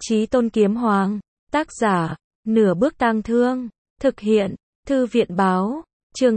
Chí Tôn Kiếm Hoàng. Tác giả, Nửa Bước Tang Thương. Thực hiện, Thư viện báo. Chương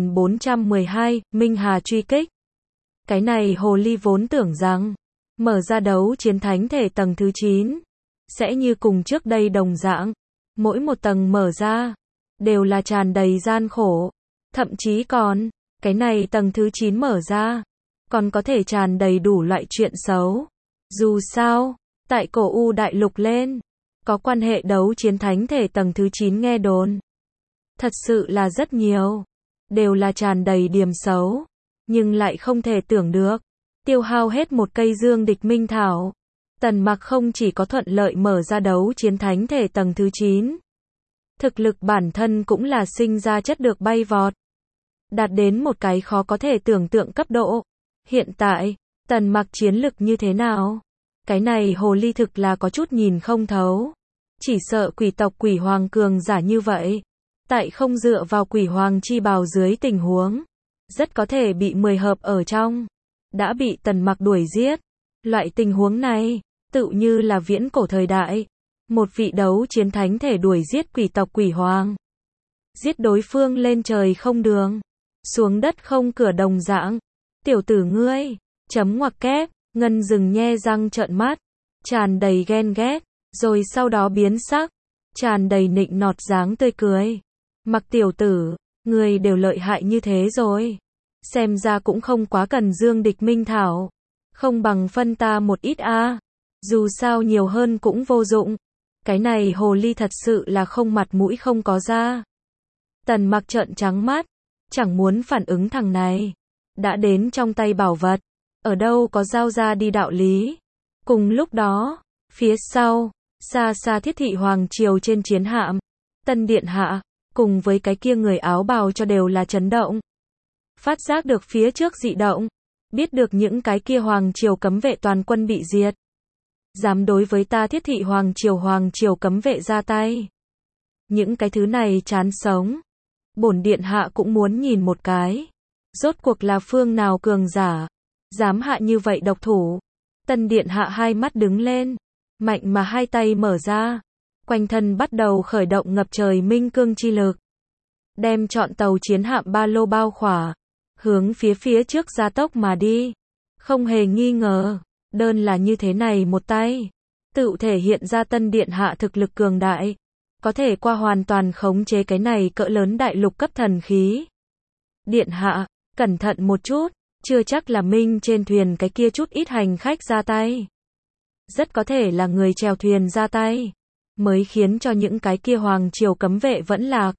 2412, Minh Hà truy kích. Cái này hồ ly vốn tưởng rằng, mở ra đấu chiến thánh thể tầng thứ 9, sẽ như cùng trước đây đồng dạng. Mỗi một tầng mở ra, đều là tràn đầy gian khổ. Thậm chí còn, cái này tầng thứ 9 mở ra, còn có thể tràn đầy đủ loại chuyện xấu. Dù sao, tại cổ U đại lục lên, có quan hệ đấu chiến thánh thể tầng thứ 9 nghe đồn. Thật sự là rất nhiều. Đều là tràn đầy điểm xấu. Nhưng lại không thể tưởng được. Tiêu hao hết một cây dương địch minh thảo. Tần Mặc không chỉ có thuận lợi mở ra đấu chiến thánh thể tầng thứ 9. Thực lực bản thân cũng là sinh ra chất được bay vọt. Đạt đến một cái khó có thể tưởng tượng cấp độ. Hiện tại, Tần Mặc chiến lực như thế nào? Cái này hồ ly thực là có chút nhìn không thấu. Chỉ sợ quỷ tộc quỷ hoàng cường giả như vậy. Tại không dựa vào quỷ hoàng chi bào dưới tình huống. Rất có thể bị 10 hợp ở trong. Đã bị Tần Mặc đuổi giết. Loại tình huống này, tự như là viễn cổ thời đại. Một vị đấu chiến thánh thể đuổi giết quỷ tộc quỷ hoàng. Giết đối phương lên trời không đường. Xuống đất không cửa đồng dạng. Tiểu tử ngươi, chấm ngoặc kép, Ngân Dừng nhe răng trợn mắt. Tràn đầy ghen ghét. Rồi sau đó biến sắc. Tràn đầy nịnh nọt dáng tươi cười. Mặc tiểu tử, ngươi đều lợi hại như thế rồi. Xem ra cũng không quá cần dương địch minh thảo. Không bằng phân ta một ít a. Dù sao nhiều hơn cũng vô dụng. Cái này hồ ly thật sự là không mặt mũi không có da. Tần Mặc trợn trắng mắt. Chẳng muốn phản ứng thằng này. Đã đến trong tay bảo vật. Ở đâu có giao ra đi đạo lý. Cùng lúc đó, phía sau, xa xa Thiết Thị Hoàng Triều trên chiến hạm. Tân Điện Hạ, cùng với cái kia người áo bào cho đều là chấn động. Phát giác được phía trước dị động. Biết được những cái kia Hoàng Triều cấm vệ toàn quân bị diệt. Dám đối với ta Thiết Thị Hoàng Triều cấm vệ ra tay. Những cái thứ này chán sống. Bổn Điện Hạ cũng muốn nhìn một cái. Rốt cuộc là phương nào cường giả. Dám hạ như vậy độc thủ. Tân Điện Hạ hai mắt đứng lên. Mạnh mà hai tay mở ra. Quanh thân bắt đầu khởi động ngập trời minh cương chi lực. Đem trọn tàu chiến hạm ba lô bao khỏa. Hướng phía trước gia tốc mà đi. Không hề nghi ngờ. Đơn là như thế này một tay. Tự thể hiện ra Tân Điện Hạ thực lực cường đại. Có thể qua hoàn toàn khống chế cái này cỡ lớn đại lục cấp thần khí. Điện Hạ, cẩn thận một chút. Chưa chắc là Minh trên thuyền cái kia chút ít hành khách ra tay. Rất có thể là người chèo thuyền ra tay. Mới khiến cho những cái kia Hoàng Triều cấm vệ vẫn lạc.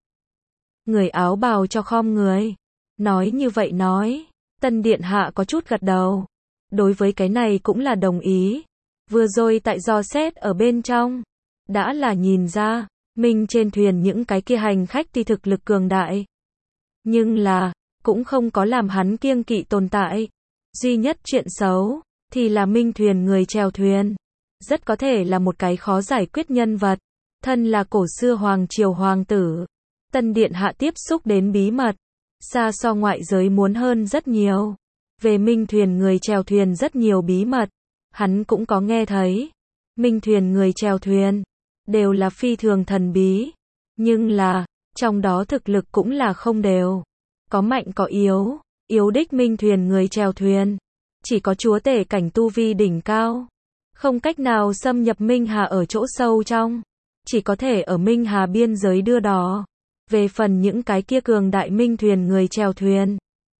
Người áo bào cho khom người. Nói như vậy nói. Tân Điện Hạ có chút gật đầu. Đối với cái này cũng là đồng ý. Vừa rồi tại dò xét ở bên trong. Đã là nhìn ra. Minh trên thuyền những cái kia hành khách thì thực lực cường đại. Nhưng là, cũng không có làm hắn kiêng kỵ tồn tại. Duy nhất chuyện xấu, thì là Minh thuyền người chèo thuyền. Rất có thể là một cái khó giải quyết nhân vật. Thân là cổ xưa Hoàng Triều hoàng tử. Tân Điện Hạ tiếp xúc đến bí mật. Xa so ngoại giới muốn hơn rất nhiều. Về Minh thuyền người chèo thuyền rất nhiều bí mật. Hắn cũng có nghe thấy. Minh thuyền người chèo thuyền. Đều là phi thường thần bí. Nhưng là, trong đó thực lực cũng là không đều. Có mạnh có yếu. Yếu đích Minh thuyền người chèo thuyền. Chỉ có chúa tể cảnh tu vi đỉnh cao. Không cách nào xâm nhập Minh Hà ở chỗ sâu trong. Chỉ có thể ở Minh Hà biên giới đưa đò. Về phần những cái kia cường đại Minh thuyền người chèo thuyền.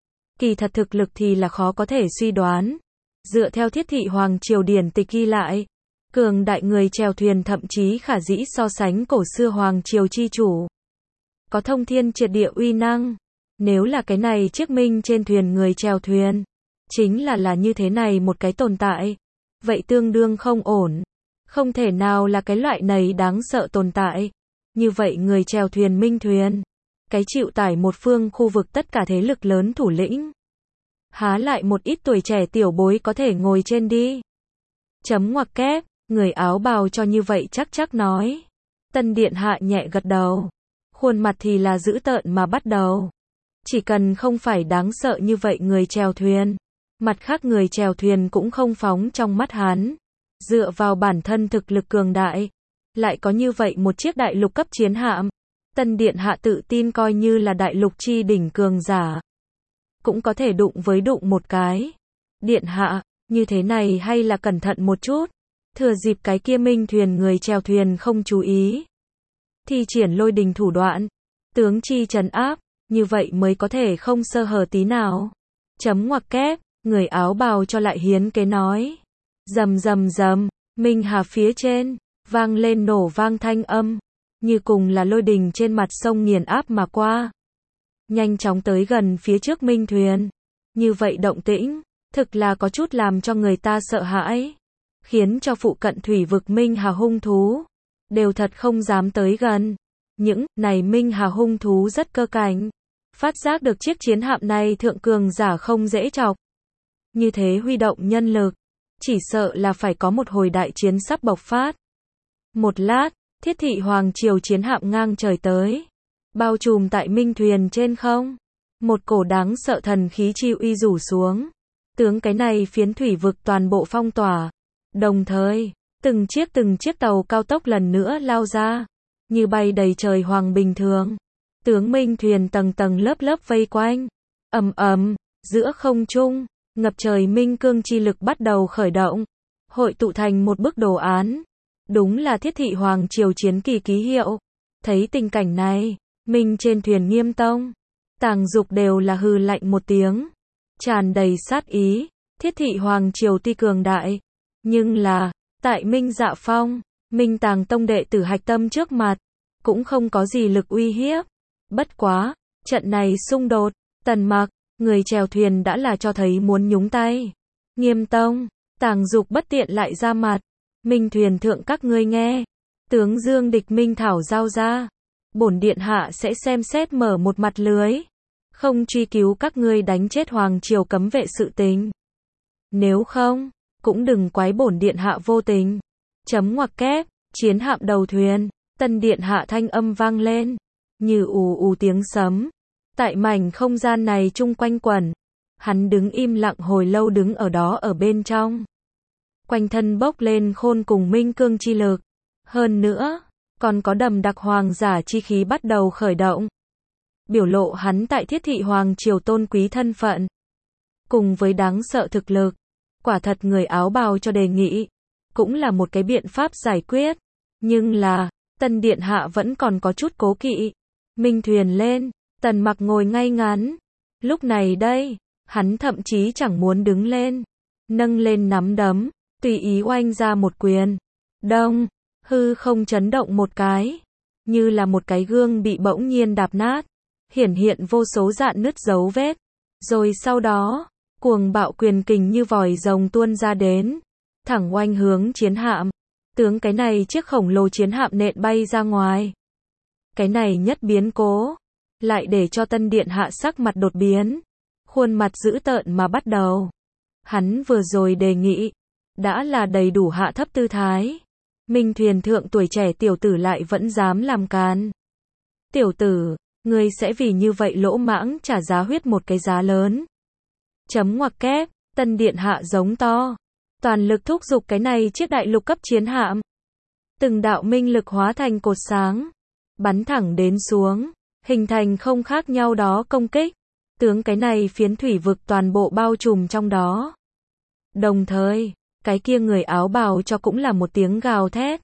Kỳ thật thực lực thì là khó có thể suy đoán. Dựa theo Thiết Thị Hoàng Triều điển tịch ghi lại. Cường đại người chèo thuyền thậm chí khả dĩ so sánh cổ xưa Hoàng Triều chi chủ. Có thông thiên triệt địa uy năng. Nếu là cái này chiếc Minh trên thuyền người chèo thuyền. Chính là như thế này một cái tồn tại. Vậy tương đương không ổn. Không thể nào là cái loại này đáng sợ tồn tại. Như vậy người chèo thuyền Minh thuyền. Cái chịu tải một phương khu vực tất cả thế lực lớn thủ lĩnh. Há lại một ít tuổi trẻ tiểu bối có thể ngồi trên đi. Chấm ngoặc kép, người áo bào cho như vậy chắc nói. Tân Điện Hạ nhẹ gật đầu. Khuôn mặt thì là dữ tợn mà bắt đầu. Chỉ cần không phải đáng sợ như vậy người chèo thuyền. Mặt khác người chèo thuyền cũng không phóng trong mắt hắn. dựa vào bản thân thực lực cường đại, lại có như vậy một chiếc đại lục cấp chiến hạm. Tân điện hạ tự tin coi như là đại lục chi đỉnh cường giả, cũng có thể đụng một cái. Điện hạ, như thế này hay là cẩn thận một chút, thừa dịp cái kia Minh thuyền người chèo thuyền không chú ý, thi triển lôi đình thủ đoạn, tướng chi trấn áp, như vậy mới có thể không sơ hở tí nào. Chấm ngoặc kép, người áo bào cho lại hiến kế nói. Rầm rầm rầm, Minh Hà phía trên, vang lên nổ vang thanh âm, như cùng là lôi đình trên mặt sông nghiền áp mà qua. Nhanh chóng tới gần phía trước Minh thuyền. Như vậy động tĩnh, thực là có chút làm cho người ta sợ hãi, khiến cho phụ cận thủy vực Minh Hà hung thú đều thật không dám tới gần. Những này Minh Hà hung thú rất cơ cảnh, phát giác được chiếc chiến hạm này thượng cường giả không dễ chọc. Như thế huy động nhân lực, chỉ sợ là phải có một hồi đại chiến sắp bộc phát. Một lát, Thiết Thị Hoàng Triều chiến hạm ngang trời tới, bao trùm tại Minh thuyền trên không. Một cổ đáng sợ thần khí chi uy rủ xuống, tướng cái này phiến thủy vực toàn bộ phong tỏa. Đồng thời, từng chiếc tàu cao tốc lần nữa lao ra, như bay đầy trời hoàng bình thường. Tướng Minh thuyền tầng tầng lớp lớp vây quanh. Ầm ầm, giữa không trung, ngập trời minh cương chi lực bắt đầu khởi động, hội tụ thành một bức đồ án. Đúng là Thiết Thị Hoàng Triều chiến kỳ ký hiệu. Thấy tình cảnh này, Minh trên thuyền Nghiêm Tông, Tàng Dục đều là hừ lạnh một tiếng, tràn đầy sát ý. Thiết Thị Hoàng Triều tuy cường đại, nhưng là, tại Minh Dạ Phong, Minh Tàng Tông đệ tử hạch tâm trước mặt, cũng không có gì lực uy hiếp. Bất quá, trận này xung đột, Tần Mặc, người chèo thuyền đã là cho thấy muốn nhúng tay. Nghiêm Tông, Tàng Dục bất tiện lại ra mặt. Minh thuyền thượng các ngươi nghe, tướng Dương địch Minh thảo giao ra, bổn điện hạ sẽ xem xét mở một mặt lưới, không truy cứu các ngươi đánh chết Hoàng Triều cấm vệ sự tình. Nếu không, cũng đừng quái bổn điện hạ vô tình. Chấm ngoặc kép, chiến hạm đầu thuyền, Tân điện hạ thanh âm vang lên, như ù ù tiếng sấm, tại mảnh không gian này chung quanh quẩn. Hắn đứng im lặng hồi lâu đứng ở đó ở bên trong. Quanh thân bốc lên khôn cùng minh cương chi lực. Hơn nữa, còn có đầm đặc hoàng giả chi khí bắt đầu khởi động. Biểu lộ hắn tại Thiết Thị Hoàng Triều tôn quý thân phận. Cùng với đáng sợ thực lực. Quả thật người áo bào cho đề nghị. Cũng là một cái biện pháp giải quyết. Nhưng là, Tân điện hạ vẫn còn có chút cố kỵ. Minh thuyền lên, Tần Mặc ngồi ngay ngắn. Lúc này đây, hắn thậm chí chẳng muốn đứng lên. Nâng lên nắm đấm, tùy ý oanh ra một quyền. Đông, hư không chấn động một cái, như là một cái gương bị bỗng nhiên đạp nát, hiển hiện vô số rạn nứt dấu vết. Rồi sau đó, cuồng bạo quyền kình như vòi rồng tuôn ra đến, thẳng oanh hướng chiến hạm. Tướng cái này chiếc khổng lồ chiến hạm nện bay ra ngoài. Cái này nhất biến cố, lại để cho Tân điện hạ sắc mặt đột biến, khuôn mặt dữ tợn mà bắt đầu. Hắn vừa rồi đề nghị, đã là đầy đủ hạ thấp tư thái. Minh thuyền thượng tuổi trẻ tiểu tử lại vẫn dám làm càn. Tiểu tử, ngươi sẽ vì như vậy lỗ mãng trả giá huyết một cái giá lớn. Chấm ngoặc kép, Tân điện hạ giống to, toàn lực thúc giục cái này chiếc đại lục cấp chiến hạm. Từng đạo minh lực hóa thành cột sáng, bắn thẳng đến xuống, hình thành không khác nhau đó công kích. Tướng cái này phiến thủy vực toàn bộ bao trùm trong đó. Đồng thời, cái kia người áo bào cho cũng là một tiếng gào thét.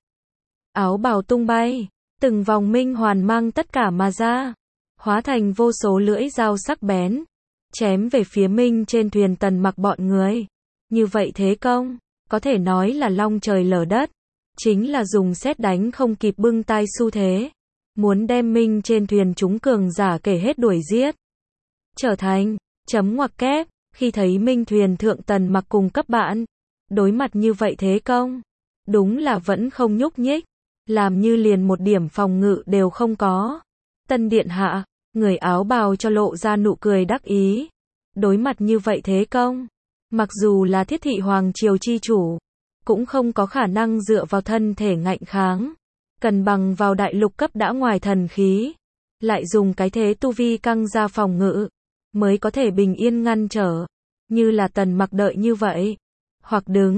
Áo bào tung bay, từng vòng minh hoàn mang tất cả mà ra, hóa thành vô số lưỡi dao sắc bén, chém về phía Minh trên thuyền Tần Mặc bọn người. Như vậy thế công, có thể nói là long trời lở đất, chính là dùng sét đánh không kịp bưng tay xu thế, muốn đem Minh trên thuyền chúng cường giả kể hết đuổi giết. Trở thành, chấm ngoặc kép, khi thấy Minh thuyền thượng Tần Mặc cùng cấp bạn, đối mặt như vậy thế công, đúng là vẫn không nhúc nhích, làm như liền một điểm phòng ngự đều không có. Tân điện hạ, người áo bào cho lộ ra nụ cười đắc ý. Đối mặt như vậy thế công, mặc dù là Thiết Thị Hoàng Triều chi chủ, cũng không có khả năng dựa vào thân thể ngạnh kháng, cần bằng vào đại lục cấp đã ngoài thần khí, lại dùng cái thế tu vi căng ra phòng ngự, mới có thể bình yên ngăn trở. Như là Tần Mặc đợi như vậy, hoặc đứng,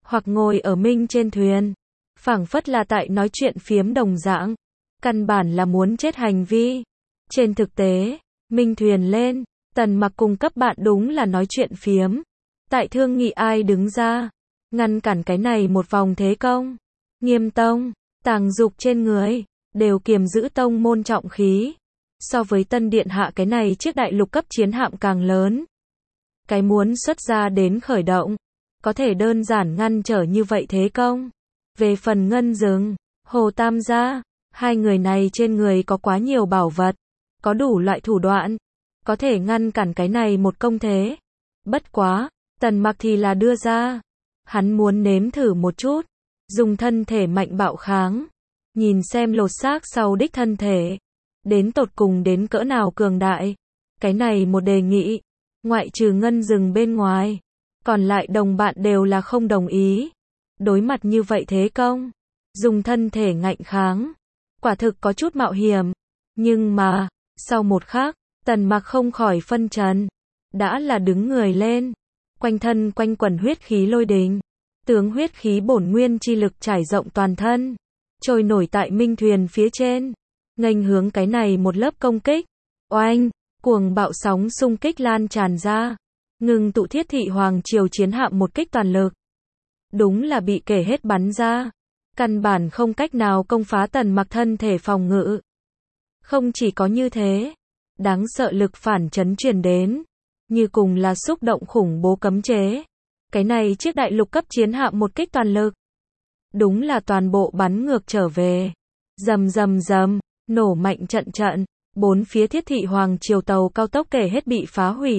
hoặc ngồi ở Minh trên thuyền. Phảng phất là tại nói chuyện phiếm đồng dạng. Căn bản là muốn chết hành vi. Trên thực tế, Minh thuyền lên, Tần Mặc cùng cấp bạn đúng là nói chuyện phiếm. Tại thương nghị ai đứng ra, ngăn cản cái này một vòng thế công. Nghiêm tông, Tàng Dục trên người, đều kiềm giữ tông môn trọng khí. So với Tân Điện Hạ cái này chiếc đại lục cấp chiến hạm càng lớn. Cái muốn xuất ra đến khởi động, có thể đơn giản ngăn trở như vậy thế công. Về phần Ngân Dừng, Hồ Tam gia, hai người này trên người có quá nhiều bảo vật, có đủ loại thủ đoạn, có thể ngăn cản cái này một công thế. Bất quá, Tần Mặc thì là đưa ra, hắn muốn nếm thử một chút, dùng thân thể mạnh bạo kháng, nhìn xem lột xác sau đích thân thể, đến tột cùng đến cỡ nào cường đại. Cái này một đề nghị, ngoại trừ Ngân Dừng bên ngoài, còn lại đồng bạn đều là không đồng ý. Đối mặt như vậy thế công, dùng thân thể ngạnh kháng, quả thực có chút mạo hiểm. Nhưng mà, sau một khắc, Tần Mặc không khỏi phân trần, đã là đứng người lên, quanh thân quanh quẩn huyết khí lôi đình, tướng huyết khí bổn nguyên chi lực trải rộng toàn thân, trôi nổi tại Minh thuyền phía trên, nghênh hướng cái này một lớp công kích. Oanh, cuồng bạo sóng xung kích lan tràn ra, ngừng tụ Thiết Thị Hoàng Triều chiến hạm một kích toàn lực. Đúng là bị kể hết bắn ra, căn bản không cách nào công phá Tần Mặc thân thể phòng ngự. Không chỉ có như thế, đáng sợ lực phản chấn truyền đến, như cùng là xúc động khủng bố cấm chế. Cái này chiếc đại lục cấp chiến hạm một kích toàn lực, đúng là toàn bộ bắn ngược trở về. Rầm rầm rầm, nổ mạnh trận trận, bốn phía Thiết Thị Hoàng Triều tàu cao tốc kể hết bị phá hủy.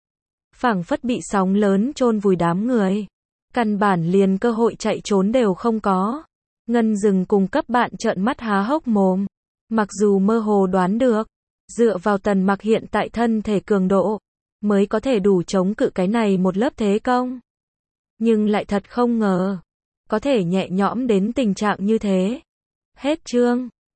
Phảng phất bị sóng lớn chôn vùi đám người, căn bản liền cơ hội chạy trốn đều không có. Ngân Dừng cùng cấp bạn trợn mắt há hốc mồm, mặc dù mơ hồ đoán được, dựa vào Tần Mặc hiện tại thân thể cường độ, mới có thể đủ chống cự cái này một lớp thế công. Nhưng lại thật không ngờ, có thể nhẹ nhõm đến tình trạng như thế. Hết chương.